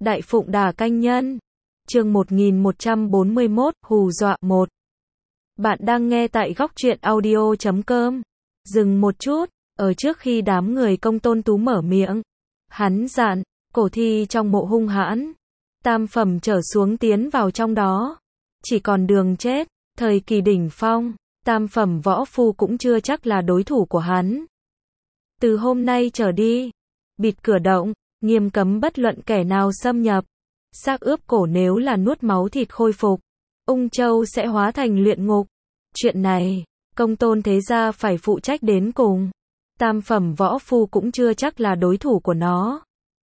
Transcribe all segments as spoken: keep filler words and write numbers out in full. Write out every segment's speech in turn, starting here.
Đại Phụng Đà Canh Nhân. Chương một nghìn một trăm bốn mươi mốt, hù dọa một. Bạn đang nghe tại góc truyện audio chấm com. Dừng một chút, ở trước khi đám người Công Tôn Tú mở miệng, hắn dặn, cổ thi trong mộ hung hãn, tam phẩm trở xuống tiến vào trong đó, chỉ còn đường chết. Thời kỳ đỉnh phong, tam phẩm võ phu cũng chưa chắc là đối thủ của hắn. Từ hôm nay trở đi, bịt cửa động, nghiêm cấm bất luận kẻ nào xâm nhập. Xác ướp cổ nếu là nuốt máu thịt khôi phục, ung châu sẽ hóa thành luyện ngục. Chuyện này, Công Tôn thế gia phải phụ trách đến cùng. Tam phẩm võ phu cũng chưa chắc là đối thủ của nó.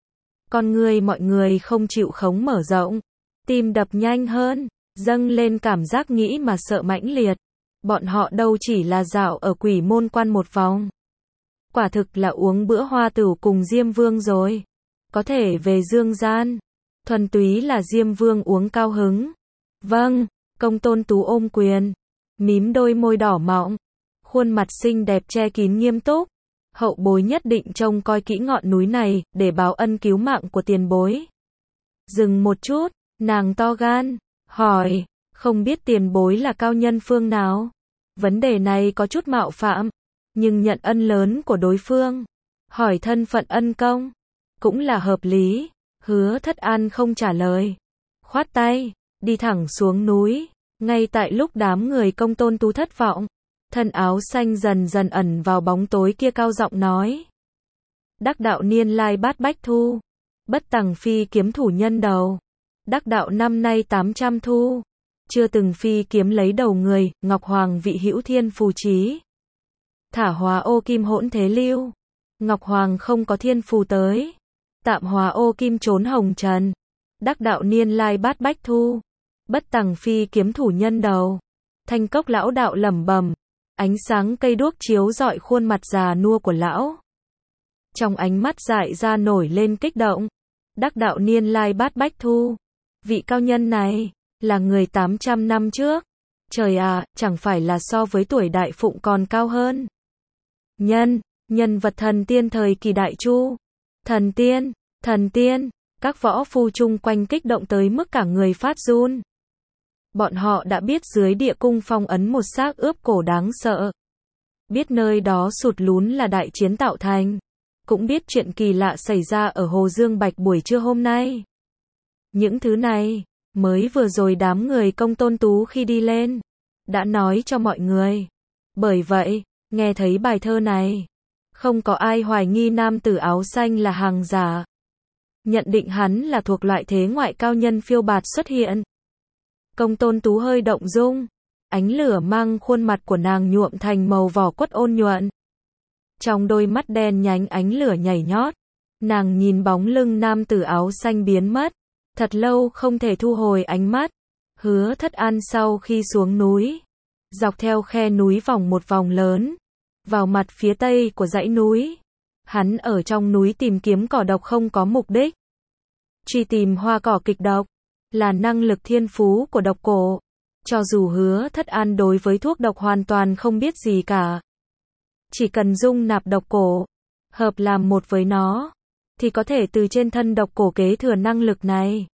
Con người mọi người không chịu khống mở rộng, tim đập nhanh hơn, dâng lên cảm giác nghĩ mà sợ mãnh liệt. Bọn họ đâu chỉ là dạo ở Quỷ Môn Quan một vòng. Quả thực là uống bữa hoa tửu cùng Diêm Vương rồi. Có thể về dương gian, thuần túy là Diêm Vương uống cao hứng. Vâng, Công Tôn Tú ôm quyền, mím đôi môi đỏ mọng, khuôn mặt xinh đẹp che kín nghiêm túc. Hậu bối nhất định trông coi kỹ ngọn núi này, để báo ân cứu mạng của tiền bối. Dừng một chút, nàng to gan, hỏi, không biết tiền bối là cao nhân phương nào? Vấn đề này có chút mạo phạm, nhưng nhận ân lớn của đối phương, hỏi thân phận ân công, cũng là hợp lý. Hứa Thất An không trả lời, khoát tay, đi thẳng xuống núi. Ngay tại lúc đám người Công Tôn Tú thất vọng, thân áo xanh dần dần ẩn vào bóng tối kia cao giọng nói. Đắc đạo niên lai bát bách thu, bất tằng phi kiếm thủ nhân đầu. Đắc đạo năm nay tám trăm thu, chưa từng phi kiếm lấy đầu người. Ngọc Hoàng vị hữu thiên phù trí, thả hóa ô kim hỗn thế lưu. Ngọc Hoàng không có thiên phù tới, tạm hóa ô kim trốn hồng trần. Đắc đạo niên lai bát bách thu, bất tằng phi kiếm thủ nhân đầu. Thanh Cốc lão đạo lẩm bẩm, ánh sáng cây đuốc chiếu rọi khuôn mặt già nua của lão. Trong ánh mắt dại ra nổi lên kích động. Đắc đạo niên lai bát bách thu, vị cao nhân này là người tám trăm năm trước. Trời à, chẳng phải là so với tuổi Đại Phụng còn cao hơn. Nhân, nhân vật thần tiên thời kỳ Đại Chu. Thần tiên, thần tiên, các võ phu chung quanh kích động tới mức cả người phát run. Bọn họ đã biết dưới địa cung phong ấn một xác ướp cổ đáng sợ. Biết nơi đó sụt lún là đại chiến tạo thành. Cũng biết chuyện kỳ lạ xảy ra ở Hồ Dương Bạch buổi trưa hôm nay. Những thứ này, mới vừa rồi đám người Công Tôn Tú khi đi lên, đã nói cho mọi người. Bởi vậy, nghe thấy bài thơ này, không có ai hoài nghi nam tử áo xanh là hàng giả. Nhận định hắn là thuộc loại thế ngoại cao nhân phiêu bạt xuất hiện. Công Tôn Tú hơi động dung, ánh lửa mang khuôn mặt của nàng nhuộm thành màu vỏ quất ôn nhuận. Trong đôi mắt đen nhánh ánh lửa nhảy nhót, nàng nhìn bóng lưng nam tử áo xanh biến mất, thật lâu không thể thu hồi ánh mắt. Hứa Thất An sau khi xuống núi, dọc theo khe núi vòng một vòng lớn, vào mặt phía tây của dãy núi. Hắn ở trong núi tìm kiếm cỏ độc không có mục đích. Truy tìm hoa cỏ kịch độc là năng lực thiên phú của độc cổ. Cho dù Hứa Thất An đối với thuốc độc hoàn toàn không biết gì cả, chỉ cần dung nạp độc cổ, hợp làm một với nó, thì có thể từ trên thân độc cổ kế thừa năng lực này.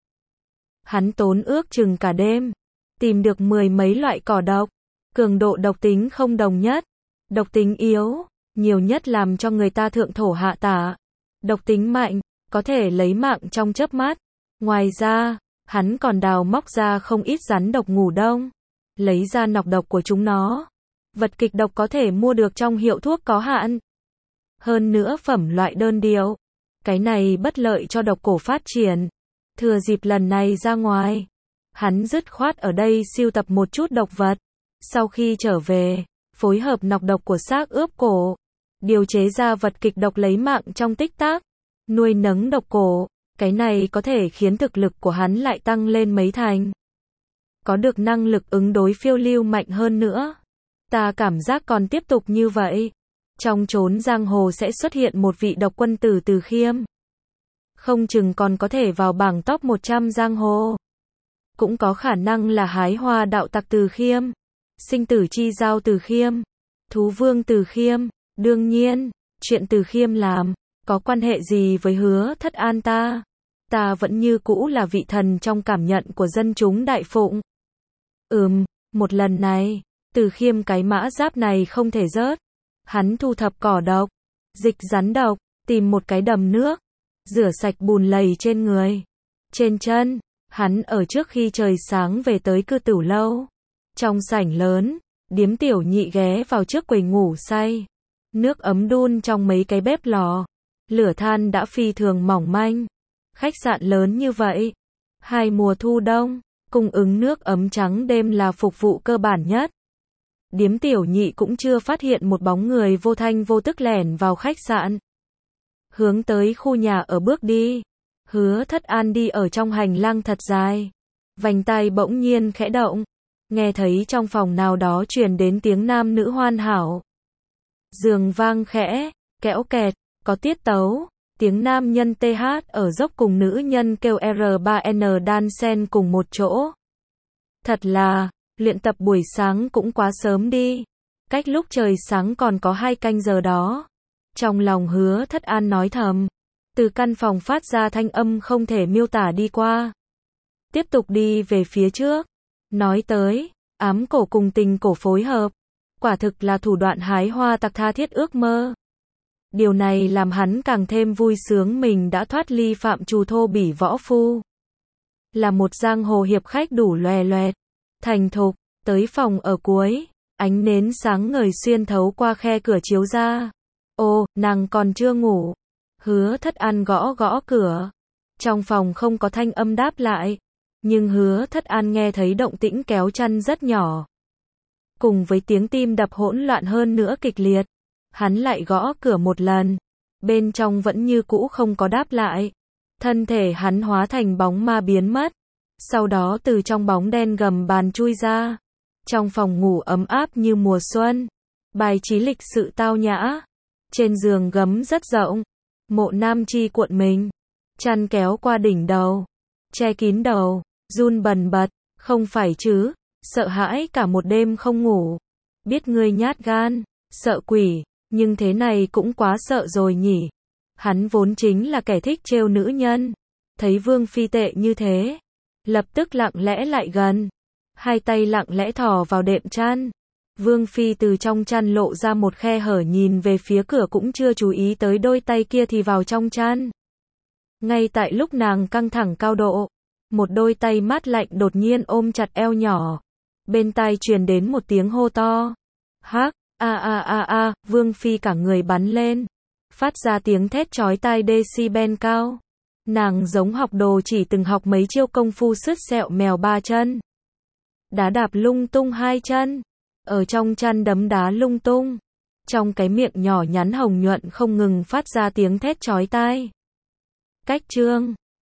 Hắn tốn ước chừng cả đêm, tìm được mười mấy loại cỏ độc, cường độ độc tính không đồng nhất. Độc tính yếu, nhiều nhất làm cho người ta thượng thổ hạ tả. Độc tính mạnh, có thể lấy mạng trong chớp mắt. Ngoài ra, hắn còn đào móc ra không ít rắn độc ngủ đông, lấy ra nọc độc của chúng nó. Vật kịch độc có thể mua được trong hiệu thuốc có hạn. Hơn nữa phẩm loại đơn điệu. Cái này bất lợi cho độc cổ phát triển. Thừa dịp lần này ra ngoài, hắn dứt khoát ở đây sưu tập một chút độc vật. Sau khi trở về, phối hợp nọc độc của xác ướp cổ, điều chế ra vật kịch độc lấy mạng trong tích tắc, nuôi nấng độc cổ. Cái này có thể khiến thực lực của hắn lại tăng lên mấy thành. Có được năng lực ứng đối phiêu lưu mạnh hơn nữa. Ta cảm giác còn tiếp tục như vậy, trong chốn giang hồ sẽ xuất hiện một vị độc quân tử Từ Khiêm. Không chừng còn có thể vào bảng top một trăm giang hồ. Cũng có khả năng là hái hoa đạo tặc Từ Khiêm, sinh tử chi giao Từ Khiêm, thú vương Từ Khiêm. Đương nhiên, chuyện Từ Khiêm làm, có quan hệ gì với Hứa Thất An ta? ta vẫn như cũ là vị thần trong cảm nhận của dân chúng đại phụng. Ừm, một lần này, Từ Khiêm cái mã giáp này không thể rớt. Hắn thu thập cỏ độc, dịch rắn độc, tìm một cái đầm nước, rửa sạch bùn lầy trên người, trên chân. Hắn ở trước khi trời sáng về tới Cư Tửu lâu. Trong sảnh lớn, Điếm Tiểu Nhị ghé vào trước quầy ngủ say. Nước ấm đun trong mấy cái bếp lò. Lửa than đã phi thường mỏng manh. Khách sạn lớn như vậy, hai mùa thu đông, cung ứng nước ấm trắng đêm là phục vụ cơ bản nhất. Điếm Tiểu Nhị cũng chưa phát hiện một bóng người vô thanh vô tức lẻn vào khách sạn. Hướng tới khu nhà ở bước đi. Hứa Thất An đi ở trong hành lang thật dài. Vành tai bỗng nhiên khẽ động. Nghe thấy trong phòng nào đó truyền đến tiếng nam nữ hoàn hảo. Giường vang khẽ, kẽo kẹt, có tiết tấu. Tiếng nam nhân tê hát ở dốc cùng nữ nhân kêu R ba N đan xen cùng một chỗ. Thật là, luyện tập buổi sáng cũng quá sớm đi. Cách lúc trời sáng còn có hai canh giờ đó. Trong lòng Hứa Thất An nói thầm. Từ căn phòng phát ra thanh âm không thể miêu tả đi qua. Tiếp tục đi về phía trước. Nói tới, ám cổ cùng tình cổ phối hợp. Quả thực là thủ đoạn hái hoa tặc tha thiết ước mơ. Điều này làm hắn càng thêm vui sướng mình đã thoát ly phạm trù thô bỉ võ phu. Là một giang hồ hiệp khách đủ loè loẹt, thành thục, tới phòng ở cuối, ánh nến sáng ngời xuyên thấu qua khe cửa chiếu ra. Ô, nàng còn chưa ngủ. Hứa Thất An gõ gõ cửa. Trong phòng không có thanh âm đáp lại, nhưng Hứa Thất An nghe thấy động tĩnh kéo chăn rất nhỏ. Cùng với tiếng tim đập hỗn loạn hơn nữa kịch liệt. Hắn lại gõ cửa một lần. Bên trong vẫn như cũ không có đáp lại. Thân thể hắn hóa thành bóng ma biến mất. Sau đó từ trong bóng đen gầm bàn chui ra. Trong phòng ngủ ấm áp như mùa xuân. Bài trí lịch sự tao nhã. Trên giường gấm rất rộng. Mộ nam chi cuộn mình. Chăn kéo qua đỉnh đầu. Che kín đầu. Run bần bật. Không phải chứ. Sợ hãi cả một đêm không ngủ. Biết ngươi nhát gan. Sợ quỷ. Nhưng thế này cũng quá sợ rồi nhỉ. Hắn vốn chính là kẻ thích trêu nữ nhân. Thấy Vương Phi tệ như thế. Lập tức lặng lẽ lại gần. Hai tay lặng lẽ thò vào đệm chăn. Vương Phi từ trong chăn lộ ra một khe hở nhìn về phía cửa cũng chưa chú ý tới đôi tay kia thì vào trong chăn. Ngay tại lúc nàng căng thẳng cao độ. Một đôi tay mát lạnh đột nhiên ôm chặt eo nhỏ. Bên tai truyền đến một tiếng hô to. Hắc! A a a a, Vương Phi cả người bắn lên. Phát ra tiếng thét chói tai decibel cao. Nàng giống học đồ chỉ từng học mấy chiêu công phu sứt sẹo mèo ba chân. Đá đạp lung tung hai chân. Ở trong chăn đấm đá lung tung. Trong cái miệng nhỏ nhắn hồng nhuận không ngừng phát ra tiếng thét chói tai. Cách chương